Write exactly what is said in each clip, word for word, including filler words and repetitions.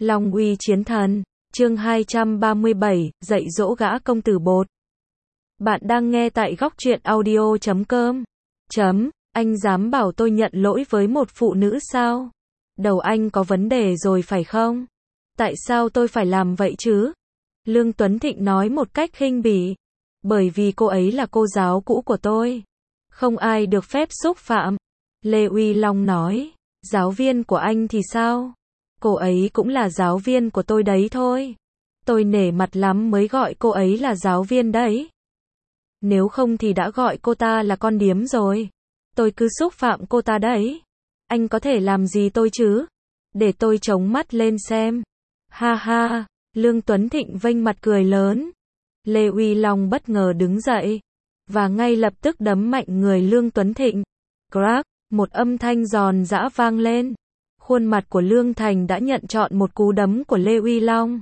Long uy chiến thần, chương hai trăm ba mươi bảy, dạy dỗ gã công tử bột. Bạn đang nghe tại góc truyện audio chấm com. Chấm, anh dám bảo tôi nhận lỗi với một phụ nữ sao? Đầu anh có vấn đề rồi phải không? Tại sao tôi phải làm vậy chứ? Lương Tuấn Thịnh nói một cách khinh bỉ. Bởi vì cô ấy là cô giáo cũ của tôi. Không ai được phép xúc phạm. Lê Uy Long nói. Giáo viên của anh thì sao? Cô ấy cũng là giáo viên của tôi đấy thôi. Tôi nể mặt lắm mới gọi cô ấy là giáo viên đấy. Nếu không thì đã gọi cô ta là con điếm rồi. Tôi cứ xúc phạm cô ta đấy. Anh có thể làm gì tôi chứ? Để tôi chống mắt lên xem. Ha ha, Lương Tuấn Thịnh vênh mặt cười lớn. Lê Uy Long bất ngờ đứng dậy. Và ngay lập tức đấm mạnh người Lương Tuấn Thịnh. Crack, một âm thanh giòn giã vang lên. Khuôn mặt của Lương Thành đã nhận trọn một cú đấm của Lê Uy Long.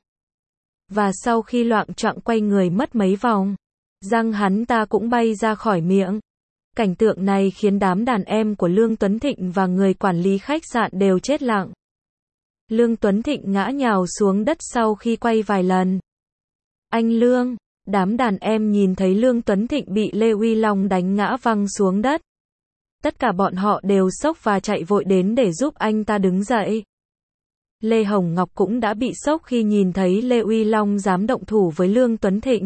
Và sau khi loạng choạng quay người mất mấy vòng, răng hắn ta cũng bay ra khỏi miệng. Cảnh tượng này khiến đám đàn em của Lương Tuấn Thịnh và người quản lý khách sạn đều chết lặng. Lương Tuấn Thịnh ngã nhào xuống đất sau khi quay vài lần. Anh Lương, đám đàn em nhìn thấy Lương Tuấn Thịnh bị Lê Uy Long đánh ngã văng xuống đất. Tất cả bọn họ đều sốc và chạy vội đến để giúp anh ta đứng dậy. Lê Hồng Ngọc cũng đã bị sốc khi nhìn thấy Lê Uy Long dám động thủ với Lương Tuấn Thịnh.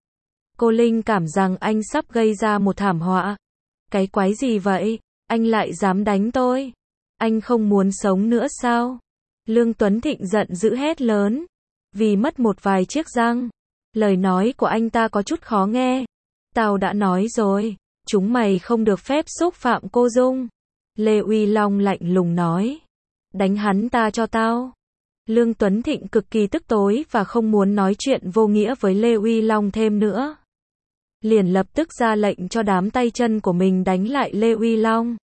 Cô linh cảm rằng anh sắp gây ra một thảm họa. Cái quái gì vậy? Anh lại dám đánh tôi? Anh không muốn sống nữa sao? Lương Tuấn Thịnh giận dữ hét lớn. Vì mất một vài chiếc răng. Lời nói của anh ta có chút khó nghe. Tao đã nói rồi. Chúng mày không được phép xúc phạm cô Dung. Lê Uy Long lạnh lùng nói. Đánh hắn ta cho tao. Lương Tuấn Thịnh cực kỳ tức tối và không muốn nói chuyện vô nghĩa với Lê Uy Long thêm nữa. Liền lập tức ra lệnh cho đám tay chân của mình đánh lại Lê Uy Long.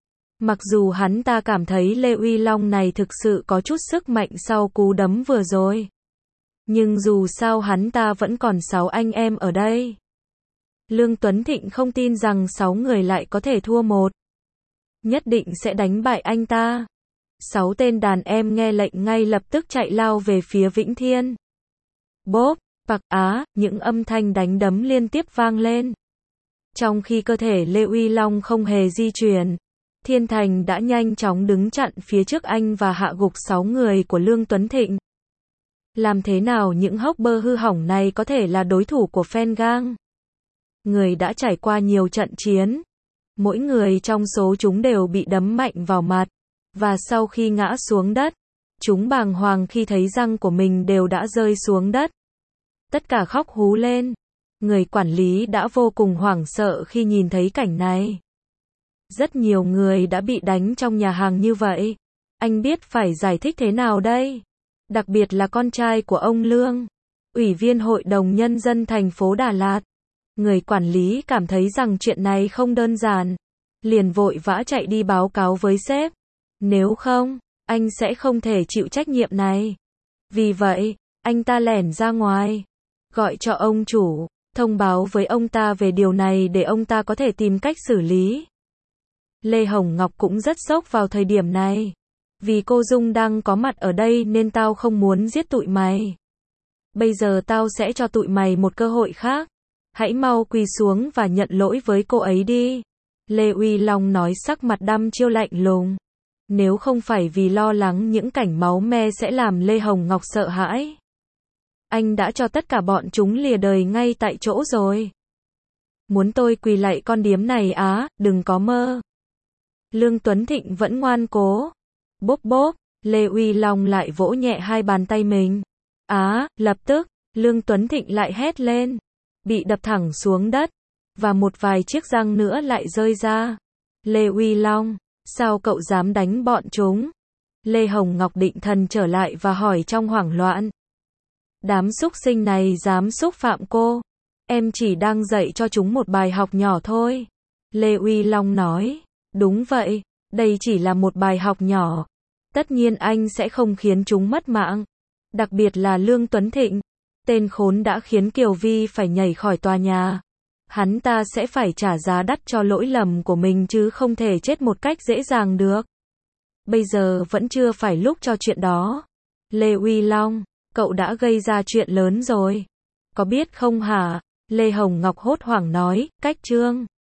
Mặc dù hắn ta cảm thấy Lê Uy Long này thực sự có chút sức mạnh sau cú đấm vừa rồi. Nhưng dù sao hắn ta vẫn còn sáu anh em ở đây. Lương Tuấn Thịnh không tin rằng sáu người lại có thể thua một. Nhất định sẽ đánh bại anh ta. Sáu tên đàn em nghe lệnh ngay lập tức chạy lao về phía Vĩnh Thiên. Bốp, bạc á, những âm thanh đánh đấm liên tiếp vang lên. Trong khi cơ thể Lê Uy Long không hề di chuyển, Thiên Thành đã nhanh chóng đứng chặn phía trước anh và hạ gục sáu người của Lương Tuấn Thịnh. Làm thế nào những hốc bơ hư hỏng này có thể là đối thủ của Phen Gang? Người đã trải qua nhiều trận chiến. Mỗi người trong số chúng đều bị đấm mạnh vào mặt. Và sau khi ngã xuống đất, chúng bàng hoàng khi thấy răng của mình đều đã rơi xuống đất. Tất cả khóc hú lên. Người quản lý đã vô cùng hoảng sợ khi nhìn thấy cảnh này. Rất nhiều người đã bị đánh trong nhà hàng như vậy. Anh biết phải giải thích thế nào đây? Đặc biệt là con trai của ông Lương, Ủy viên Hội đồng Nhân dân thành phố Đà Lạt. Người quản lý cảm thấy rằng chuyện này không đơn giản. Liền vội vã chạy đi báo cáo với sếp. Nếu không, anh sẽ không thể chịu trách nhiệm này. Vì vậy, anh ta lẻn ra ngoài. Gọi cho ông chủ, thông báo với ông ta về điều này để ông ta có thể tìm cách xử lý. Lê Hồng Ngọc cũng rất sốc vào thời điểm này. Vì cô Dung đang có mặt ở đây nên tao không muốn giết tụi mày. Bây giờ tao sẽ cho tụi mày một cơ hội khác. Hãy mau quỳ xuống và nhận lỗi với cô ấy đi. Lê Uy Long nói sắc mặt đăm chiêu lạnh lùng. Nếu không phải vì lo lắng những cảnh máu me sẽ làm Lê Hồng Ngọc sợ hãi, anh đã cho tất cả bọn chúng lìa đời ngay tại chỗ rồi. Muốn tôi quỳ lạy con điếm này á, đừng có mơ. Lương Tuấn Thịnh vẫn ngoan cố. Bốp bốp, Lê Uy Long lại vỗ nhẹ hai bàn tay mình. Á, lập tức, Lương Tuấn Thịnh lại hét lên. Bị đập thẳng xuống đất. Và một vài chiếc răng nữa lại rơi ra. Lê Uy Long, sao cậu dám đánh bọn chúng? Lê Hồng Ngọc định thần trở lại và hỏi trong hoảng loạn. Đám xúc sinh này dám xúc phạm cô. Em chỉ đang dạy cho chúng một bài học nhỏ thôi. Lê Uy Long nói. Đúng vậy, đây chỉ là một bài học nhỏ. Tất nhiên anh sẽ không khiến chúng mất mạng. Đặc biệt là Lương Tuấn Thịnh. Tên khốn đã khiến Kiều Vi phải nhảy khỏi tòa nhà. Hắn ta sẽ phải trả giá đắt cho lỗi lầm của mình chứ không thể chết một cách dễ dàng được. Bây giờ vẫn chưa phải lúc cho chuyện đó. Lê Uy Long, cậu đã gây ra chuyện lớn rồi. Có biết không hả? Lê Hồng Ngọc hốt hoảng nói, cách Trương